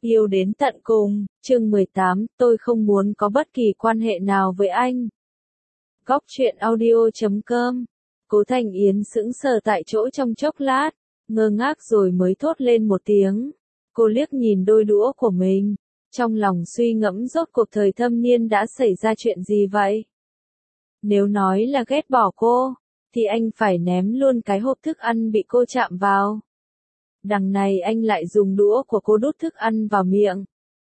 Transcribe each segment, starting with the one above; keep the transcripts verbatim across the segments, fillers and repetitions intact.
Yêu đến tận cùng, chương mười tám, tôi không muốn có bất kỳ quan hệ nào với anh. Góc truyện audio chấm com. Cố Thành Yến sững sờ tại chỗ trong chốc lát, ngơ ngác rồi mới thốt lên một tiếng. Cô liếc nhìn đôi đũa của mình, trong lòng suy ngẫm rốt cuộc thời thâm niên đã xảy ra chuyện gì vậy? Nếu nói là ghét bỏ cô, thì anh phải ném luôn cái hộp thức ăn bị cô chạm vào. Đằng này anh lại dùng đũa của cô đút thức ăn vào miệng.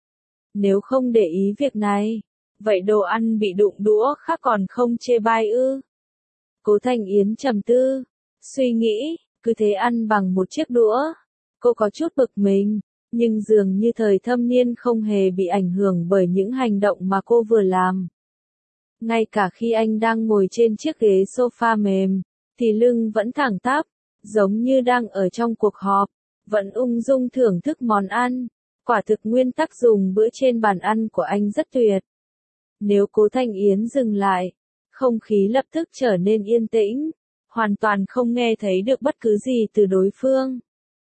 Nếu không để ý việc này, vậy đồ ăn bị đụng đũa khác còn không chê bai ư? Cố Thành Yến trầm tư, suy nghĩ, cứ thế ăn bằng một chiếc đũa. Cô có chút bực mình, nhưng dường như thời thâm niên không hề bị ảnh hưởng bởi những hành động mà cô vừa làm. Ngay cả khi anh đang ngồi trên chiếc ghế sofa mềm, thì lưng vẫn thẳng tắp, giống như đang ở trong cuộc họp, vẫn ung dung thưởng thức món ăn. Quả thực nguyên tắc dùng bữa trên bàn ăn của anh rất tuyệt. Nếu Cố Thành Yến dừng lại, không khí lập tức trở nên yên tĩnh, hoàn toàn không nghe thấy được bất cứ gì từ đối phương.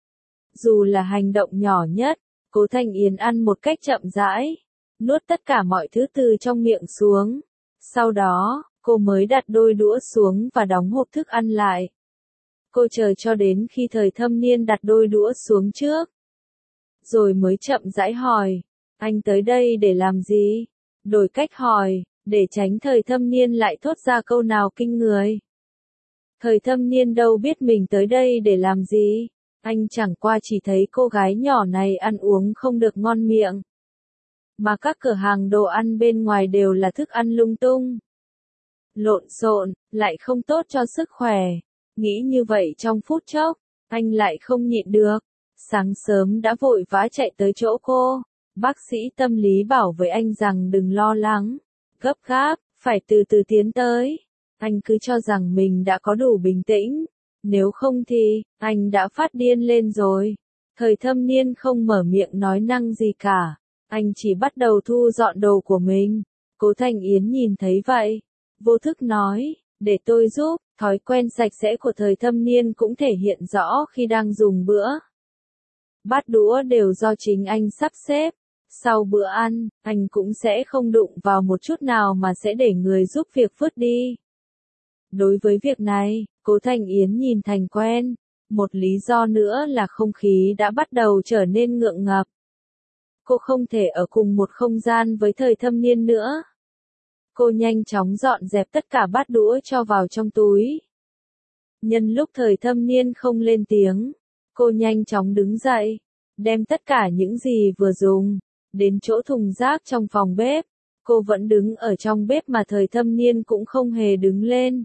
Dù là hành động nhỏ nhất, Cố Thành Yến ăn một cách chậm rãi, nuốt tất cả mọi thứ từ trong miệng xuống. Sau đó, cô mới đặt đôi đũa xuống và đóng hộp thức ăn lại. Cô chờ cho đến khi thời thâm niên đặt đôi đũa xuống trước, rồi mới chậm rãi hỏi, anh tới đây để làm gì? Đổi cách hỏi, để tránh thời thâm niên lại thốt ra câu nào kinh người. Thời thâm niên đâu biết mình tới đây để làm gì, anh chẳng qua chỉ thấy cô gái nhỏ này ăn uống không được ngon miệng. Mà các cửa hàng đồ ăn bên ngoài đều là thức ăn lung tung, lộn xộn, lại không tốt cho sức khỏe. Nghĩ như vậy trong phút chốc, anh lại không nhịn được. Sáng sớm đã vội vã chạy tới chỗ cô. Bác sĩ tâm lý bảo với anh rằng đừng lo lắng, gấp gáp, phải từ từ tiến tới. Anh cứ cho rằng mình đã có đủ bình tĩnh, nếu không thì, anh đã phát điên lên rồi. Thời thâm niên không mở miệng nói năng gì cả, anh chỉ bắt đầu thu dọn đồ của mình. Cố Thành Yến nhìn thấy vậy, vô thức nói, để tôi giúp. Thói quen sạch sẽ của thời thâm niên cũng thể hiện rõ khi đang dùng bữa. Bát đũa đều do chính anh sắp xếp. Sau bữa ăn, anh cũng sẽ không đụng vào một chút nào mà sẽ để người giúp việc vứt đi. Đối với việc này, Cố Thành Yến nhìn thành quen. Một lý do nữa là không khí đã bắt đầu trở nên ngượng ngập. Cô không thể ở cùng một không gian với thời thâm niên nữa. Cô nhanh chóng dọn dẹp tất cả bát đũa cho vào trong túi. Nhân lúc thời thâm niên không lên tiếng, cô nhanh chóng đứng dậy, đem tất cả những gì vừa dùng, đến chỗ thùng rác trong phòng bếp. Cô vẫn đứng ở trong bếp mà thời thâm niên cũng không hề đứng lên.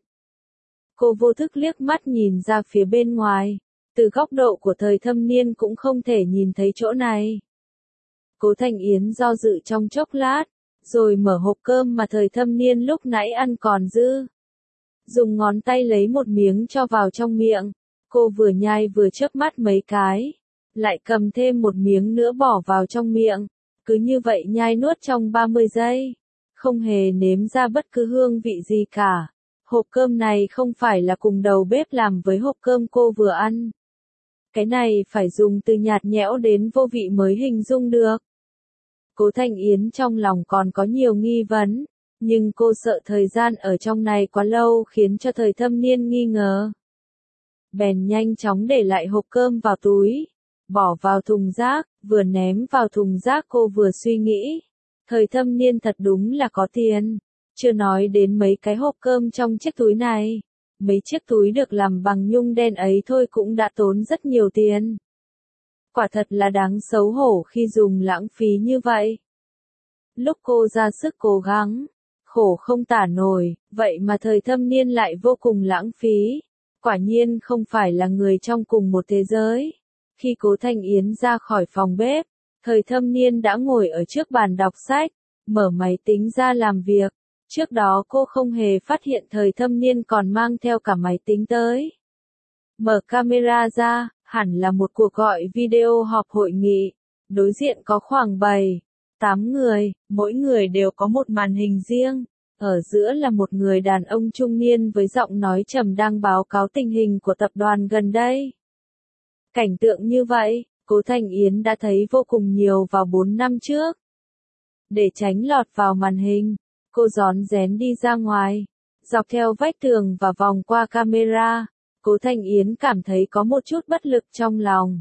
Cô vô thức liếc mắt nhìn ra phía bên ngoài, từ góc độ của thời thâm niên cũng không thể nhìn thấy chỗ này. Cố Thành Yến do dự trong chốc lát, rồi mở hộp cơm mà thời thâm niên lúc nãy ăn còn dư. Dùng ngón tay lấy một miếng cho vào trong miệng, cô vừa nhai vừa chớp mắt mấy cái, lại cầm thêm một miếng nữa bỏ vào trong miệng, cứ như vậy nhai nuốt trong ba mươi giây, không hề nếm ra bất cứ hương vị gì cả. Hộp cơm này không phải là cùng đầu bếp làm với hộp cơm cô vừa ăn. Cái này phải dùng từ nhạt nhẽo đến vô vị mới hình dung được. Cố Thành Yến trong lòng còn có nhiều nghi vấn, nhưng cô sợ thời gian ở trong này quá lâu khiến cho thời thâm niên nghi ngờ. Bèn nhanh chóng để lại hộp cơm vào túi, bỏ vào thùng rác, vừa ném vào thùng rác cô vừa suy nghĩ. Thời thâm niên thật đúng là có tiền, chưa nói đến mấy cái hộp cơm trong chiếc túi này. Mấy chiếc túi được làm bằng nhung đen ấy thôi cũng đã tốn rất nhiều tiền. Quả thật là đáng xấu hổ khi dùng lãng phí như vậy. Lúc cô ra sức cố gắng, khổ không tả nổi, vậy mà thời thâm niên lại vô cùng lãng phí. Quả nhiên không phải là người trong cùng một thế giới. Khi Cố Thành Yến ra khỏi phòng bếp, thời thâm niên đã ngồi ở trước bàn đọc sách, mở máy tính ra làm việc. Trước đó cô không hề phát hiện thời thâm niên còn mang theo cả máy tính tới. Mở camera ra, hẳn là một cuộc gọi video họp hội nghị. Đối diện có khoảng bảy, tám người, mỗi người đều có một màn hình riêng. Ở giữa là một người đàn ông trung niên với giọng nói trầm đang báo cáo tình hình của tập đoàn gần đây. Cảnh tượng như vậy, Cố Thành Yến đã thấy vô cùng nhiều vào bốn năm trước. Để tránh lọt vào màn hình, cô rón rén đi ra ngoài, dọc theo vách tường và vòng qua camera. Cố Thành Yến cảm thấy có một chút bất lực trong lòng.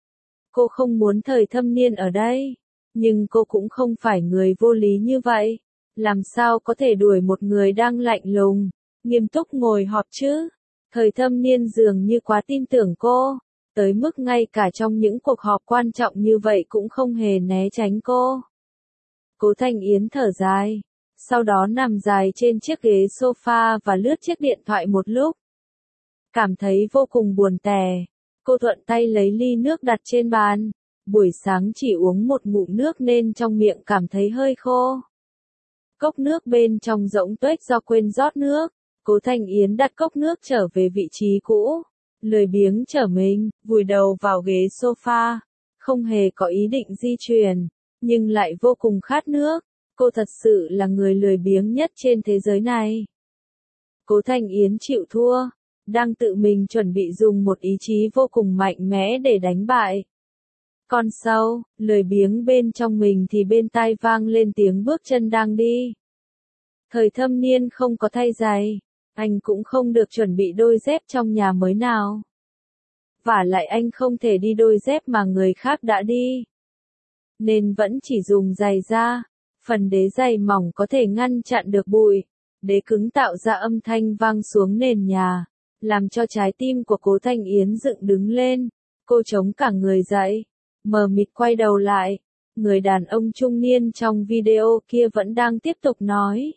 Cô không muốn Thời Thâm Niên ở đây, nhưng cô cũng không phải người vô lý như vậy. Làm sao có thể đuổi một người đang lạnh lùng, nghiêm túc ngồi họp chứ? Thời Thâm Niên dường như quá tin tưởng cô, tới mức ngay cả trong những cuộc họp quan trọng như vậy cũng không hề né tránh cô. Cố Thành Yến thở dài, sau đó nằm dài trên chiếc ghế sofa và lướt chiếc điện thoại một lúc. Cảm thấy vô cùng buồn tẻ, cô thuận tay lấy ly nước đặt trên bàn. Buổi sáng chỉ uống một ngụm nước nên trong miệng cảm thấy hơi khô. Cốc nước bên trong rỗng tuếch do quên rót nước. Cố Thành Yến đặt cốc nước trở về vị trí cũ, lười biếng trở mình, vùi đầu vào ghế sofa, không hề có ý định di chuyển, nhưng lại vô cùng khát nước. Cô thật sự là người lười biếng nhất trên thế giới này. Cố Thành Yến chịu thua, đang tự mình chuẩn bị dùng một ý chí vô cùng mạnh mẽ để đánh bại con sâu, lười biếng bên trong mình thì bên tai vang lên tiếng bước chân đang đi. Thời Thâm Niên không có thay giày, anh cũng không được chuẩn bị đôi dép trong nhà mới nào. Vả lại anh không thể đi đôi dép mà người khác đã đi, nên vẫn chỉ dùng giày da. Phần đế giày mỏng có thể ngăn chặn được bụi, đế cứng tạo ra âm thanh vang xuống nền nhà, làm cho trái tim của Cố Thành Yến dựng đứng lên. Cô chống cả người dậy, mờ mịt quay đầu lại, người đàn ông trung niên trong video kia vẫn đang tiếp tục nói.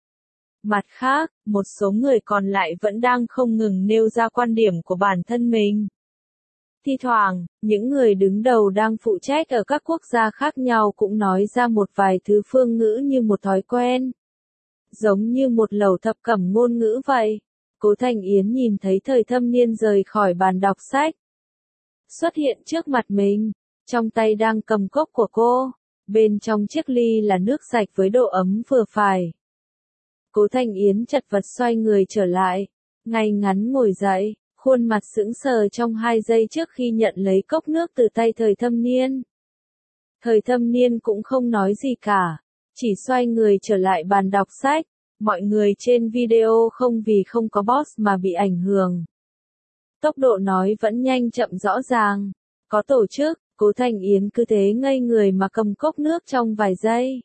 Mặt khác, một số người còn lại vẫn đang không ngừng nêu ra quan điểm của bản thân mình. Thi thoảng, những người đứng đầu đang phụ trách ở các quốc gia khác nhau cũng nói ra một vài thứ phương ngữ như một thói quen. Giống như một lẩu thập cẩm ngôn ngữ vậy. Cố Thành Yến nhìn thấy Thời Thâm Niên rời khỏi bàn đọc sách, xuất hiện trước mặt mình, trong tay đang cầm cốc của cô, bên trong chiếc ly là nước sạch với độ ấm vừa phải. Cố Thành Yến chật vật xoay người trở lại, ngay ngắn ngồi dậy, khuôn mặt sững sờ trong hai giây trước khi nhận lấy cốc nước từ tay Thời Thâm Niên. Thời Thâm Niên cũng không nói gì cả, chỉ xoay người trở lại bàn đọc sách. Mọi người trên video không vì không có boss mà bị ảnh hưởng. Tốc độ nói vẫn nhanh chậm rõ ràng, có tổ chức. Cố Thành Yến cứ thế ngây người mà cầm cốc nước trong vài giây,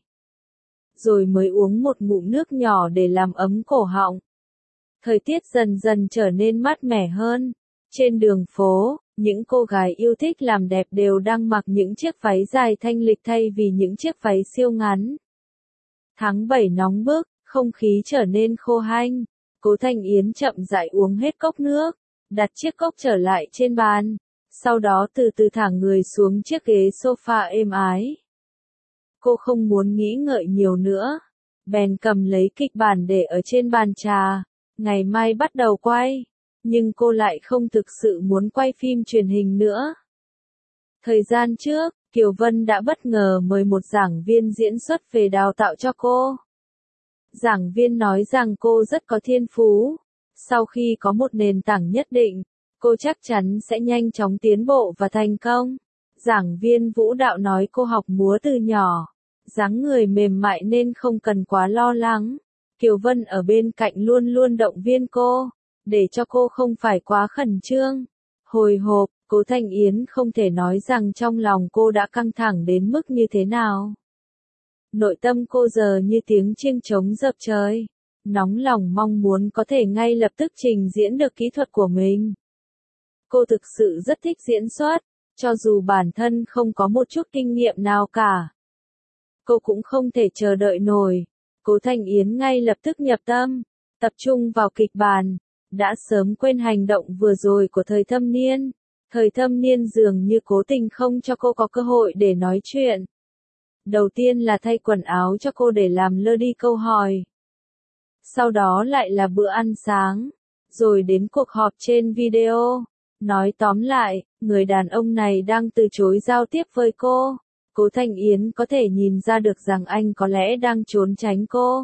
rồi mới uống một ngụm nước nhỏ để làm ấm cổ họng. Thời tiết dần dần trở nên mát mẻ hơn. Trên đường phố, những cô gái yêu thích làm đẹp đều đang mặc những chiếc váy dài thanh lịch thay vì những chiếc váy siêu ngắn. Tháng bảy nóng bức, không khí trở nên khô hanh. Cố Thành Yến chậm rãi uống hết cốc nước, đặt chiếc cốc trở lại trên bàn, sau đó từ từ thả người xuống chiếc ghế sofa êm ái. Cô không muốn nghĩ ngợi nhiều nữa, bèn cầm lấy kịch bản để ở trên bàn trà, ngày mai bắt đầu quay, nhưng cô lại không thực sự muốn quay phim truyền hình nữa. Thời gian trước, Kiều Vân đã bất ngờ mời một giảng viên diễn xuất về đào tạo cho cô. Giảng viên nói rằng cô rất có thiên phú, sau khi có một nền tảng nhất định, cô chắc chắn sẽ nhanh chóng tiến bộ và thành công. Giảng viên vũ đạo nói cô học múa từ nhỏ, dáng người mềm mại nên không cần quá lo lắng. Kiều Vân ở bên cạnh luôn luôn động viên cô, để cho cô không phải quá khẩn trương, hồi hộp. Cố Thành Yến không thể nói rằng trong lòng cô đã căng thẳng đến mức như thế nào. Nội tâm cô giờ như tiếng chiêng trống dập trời, nóng lòng mong muốn có thể ngay lập tức trình diễn được kỹ thuật của mình. Cô thực sự rất thích diễn xuất, cho dù bản thân không có một chút kinh nghiệm nào cả. Cô cũng không thể chờ đợi nổi. Cố Thành Yến ngay lập tức nhập tâm, tập trung vào kịch bản, đã sớm quên hành động vừa rồi của Thời Thâm Niên. Thời Thâm Niên dường như cố tình không cho cô có cơ hội để nói chuyện. Đầu tiên là thay quần áo cho cô để làm lơ đi câu hỏi. Sau đó lại là bữa ăn sáng, rồi đến cuộc họp trên video. Nói tóm lại, người đàn ông này đang từ chối giao tiếp với cô. Cố Thành Yến có thể nhìn ra được rằng anh có lẽ đang trốn tránh cô.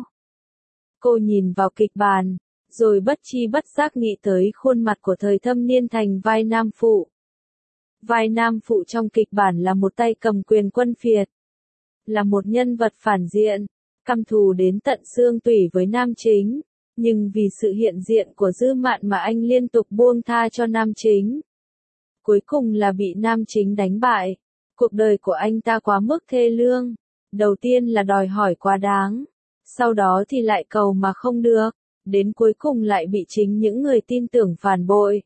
Cô nhìn vào kịch bản, rồi bất chi bất giác nghĩ tới khuôn mặt của Thời Thâm Niên thành vai nam phụ. Vai nam phụ trong kịch bản là một tay cầm quyền quân phiệt. Là một nhân vật phản diện, căm thù đến tận xương tủy với nam chính. Nhưng vì sự hiện diện của Dư Mạn mà anh liên tục buông tha cho nam chính. Cuối cùng là bị nam chính đánh bại. Cuộc đời của anh ta quá mức thê lương. Đầu tiên là đòi hỏi quá đáng. Sau đó thì lại cầu mà không được. Đến cuối cùng lại bị chính những người tin tưởng phản bội.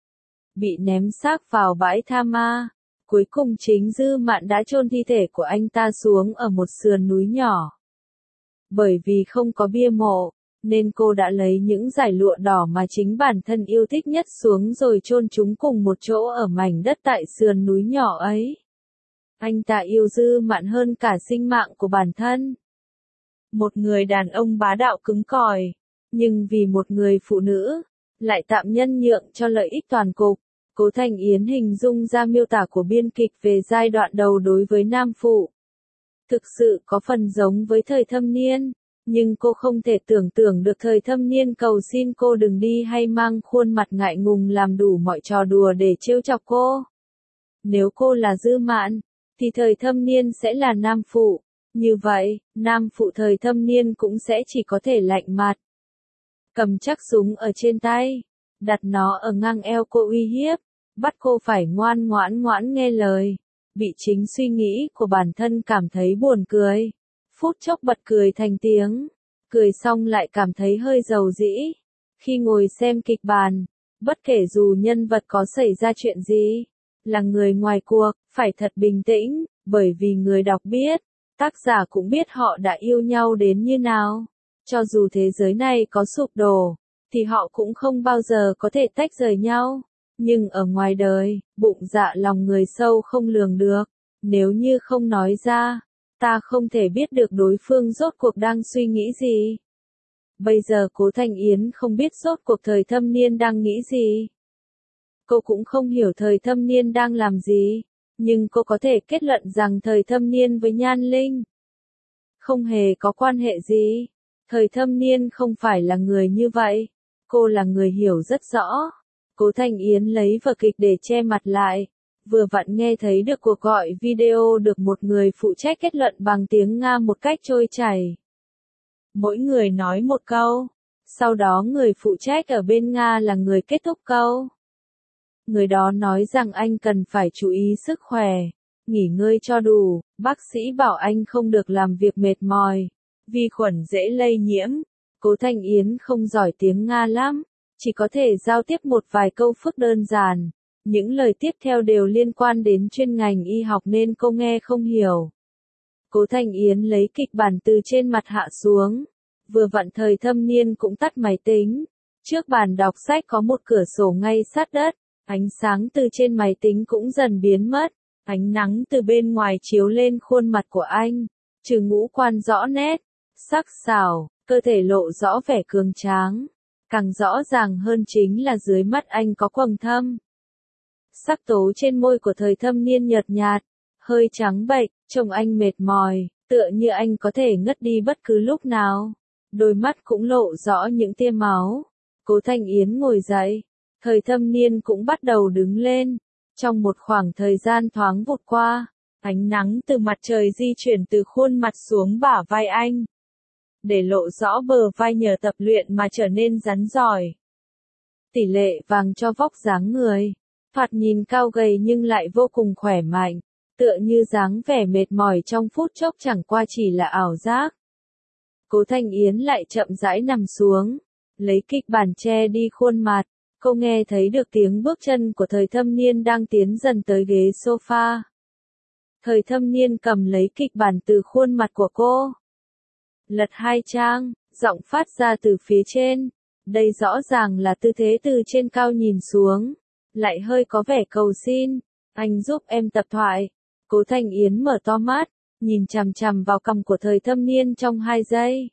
Bị ném xác vào bãi tha ma. Cuối cùng chính Dư Mạn đã chôn thi thể của anh ta xuống ở một sườn núi nhỏ. Bởi vì không có bia mộ, nên cô đã lấy những dải lụa đỏ mà chính bản thân yêu thích nhất xuống rồi chôn chúng cùng một chỗ ở mảnh đất tại sườn núi nhỏ ấy. Anh ta yêu Dư Mạn hơn cả sinh mạng của bản thân. Một người đàn ông bá đạo cứng cỏi, nhưng vì một người phụ nữ, lại tạm nhân nhượng cho lợi ích toàn cục. Cố Thành Yến hình dung ra miêu tả của biên kịch về giai đoạn đầu đối với nam phụ. Thực sự có phần giống với thời thâm niên, nhưng cô không thể tưởng tượng được thời thâm niên cầu xin cô đừng đi hay mang khuôn mặt ngại ngùng làm đủ mọi trò đùa để trêu chọc cô. Nếu cô là Dư Mạn, thì thời thâm niên sẽ là nam phụ. Như vậy, nam phụ thời thâm niên cũng sẽ chỉ có thể lạnh mặt. Cầm chắc súng ở trên tay, đặt nó ở ngang eo cô uy hiếp, bắt cô phải ngoan ngoãn ngoãn nghe lời. Bị chính suy nghĩ của bản thân cảm thấy buồn cười. Phút chốc bật cười thành tiếng. Cười xong lại cảm thấy hơi dầu dĩ. Khi ngồi xem kịch bản, bất kể dù nhân vật có xảy ra chuyện gì, là người ngoài cuộc, phải thật bình tĩnh, bởi vì người đọc biết, tác giả cũng biết họ đã yêu nhau đến như nào. Cho dù thế giới này có sụp đổ, thì họ cũng không bao giờ có thể tách rời nhau. Nhưng ở ngoài đời, bụng dạ lòng người sâu không lường được. Nếu như không nói ra, ta không thể biết được đối phương rốt cuộc đang suy nghĩ gì. Bây giờ Cố Thành Yến không biết rốt cuộc thời thâm niên đang nghĩ gì. Cô cũng không hiểu thời thâm niên đang làm gì. Nhưng cô có thể kết luận rằng thời thâm niên với Nhan Linh không hề có quan hệ gì. Thời thâm niên không phải là người như vậy. Cô là người hiểu rất rõ. Cố Thành Yến lấy vở kịch để che mặt lại. Vừa vặn nghe thấy được cuộc gọi video được một người phụ trách kết luận bằng tiếng Nga một cách trôi chảy. Mỗi người nói một câu. Sau đó người phụ trách ở bên Nga là người kết thúc câu. Người đó nói rằng anh cần phải chú ý sức khỏe, nghỉ ngơi cho đủ, bác sĩ bảo anh không được làm việc mệt mỏi, vi khuẩn dễ lây nhiễm. Cố Thành Yến không giỏi tiếng Nga lắm, chỉ có thể giao tiếp một vài câu phức đơn giản. Những lời tiếp theo đều liên quan đến chuyên ngành y học nên cô nghe không hiểu. Cố Thành Yến lấy kịch bản từ trên mặt hạ xuống. Vừa vặn thời thâm niên cũng tắt máy tính. Trước bàn đọc sách có một cửa sổ ngay sát đất. Ánh sáng từ trên máy tính cũng dần biến mất. Ánh nắng từ bên ngoài chiếu lên khuôn mặt của anh. Trừ ngũ quan rõ nét, sắc sảo, cơ thể lộ rõ vẻ cường tráng. Càng rõ ràng hơn chính là dưới mắt anh có quầng thâm. Sắc tố trên môi của thời thâm niên nhợt nhạt, hơi trắng bệch, trông anh mệt mỏi, tựa như anh có thể ngất đi bất cứ lúc nào. Đôi mắt cũng lộ rõ những tia máu. Cố Thành Yến ngồi dậy, thời thâm niên cũng bắt đầu đứng lên. Trong một khoảng thời gian thoáng vụt qua, ánh nắng từ mặt trời di chuyển từ khuôn mặt xuống bả vai anh, để lộ rõ bờ vai nhờ tập luyện mà trở nên rắn giỏi. Tỷ lệ vàng cho vóc dáng người, thoạt nhìn cao gầy nhưng lại vô cùng khỏe mạnh, tựa như dáng vẻ mệt mỏi trong phút chốc chẳng qua chỉ là ảo giác. Cố Thành Yến lại chậm rãi nằm xuống, lấy kịch bản che đi khuôn mặt. Cô nghe thấy được tiếng bước chân của thời thâm niên đang tiến dần tới ghế sofa. Thời thâm niên cầm lấy kịch bản từ khuôn mặt của cô. Lật hai trang, giọng phát ra từ phía trên. Đây rõ ràng là tư thế từ trên cao nhìn xuống. Lại hơi có vẻ cầu xin. Anh giúp em tập thoại. Cố Thành Yến mở to mắt, nhìn chằm chằm vào cằm của thời thâm niên trong hai giây.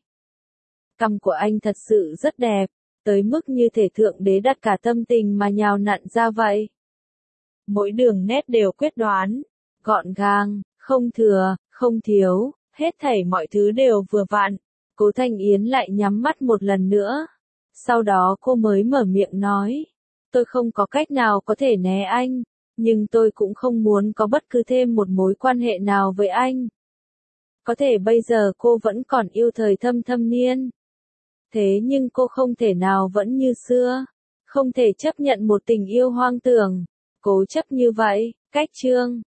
Cằm của anh thật sự rất đẹp. Tới mức như thể thượng đế đặt cả tâm tình mà nhào nặn ra vậy. Mỗi đường nét đều quyết đoán, gọn gàng, không thừa, không thiếu, hết thảy mọi thứ đều vừa vặn. Cố Thành Yến lại nhắm mắt một lần nữa. Sau đó cô mới mở miệng nói, tôi không có cách nào có thể né anh, Nhưng tôi cũng không muốn có bất cứ thêm một mối quan hệ nào với anh. Có thể bây giờ cô vẫn còn yêu thời thâm thâm niên. Thế nhưng cô không thể nào vẫn như xưa. Không thể chấp nhận một tình yêu hoang tưởng. Cố chấp như vậy. Cách chương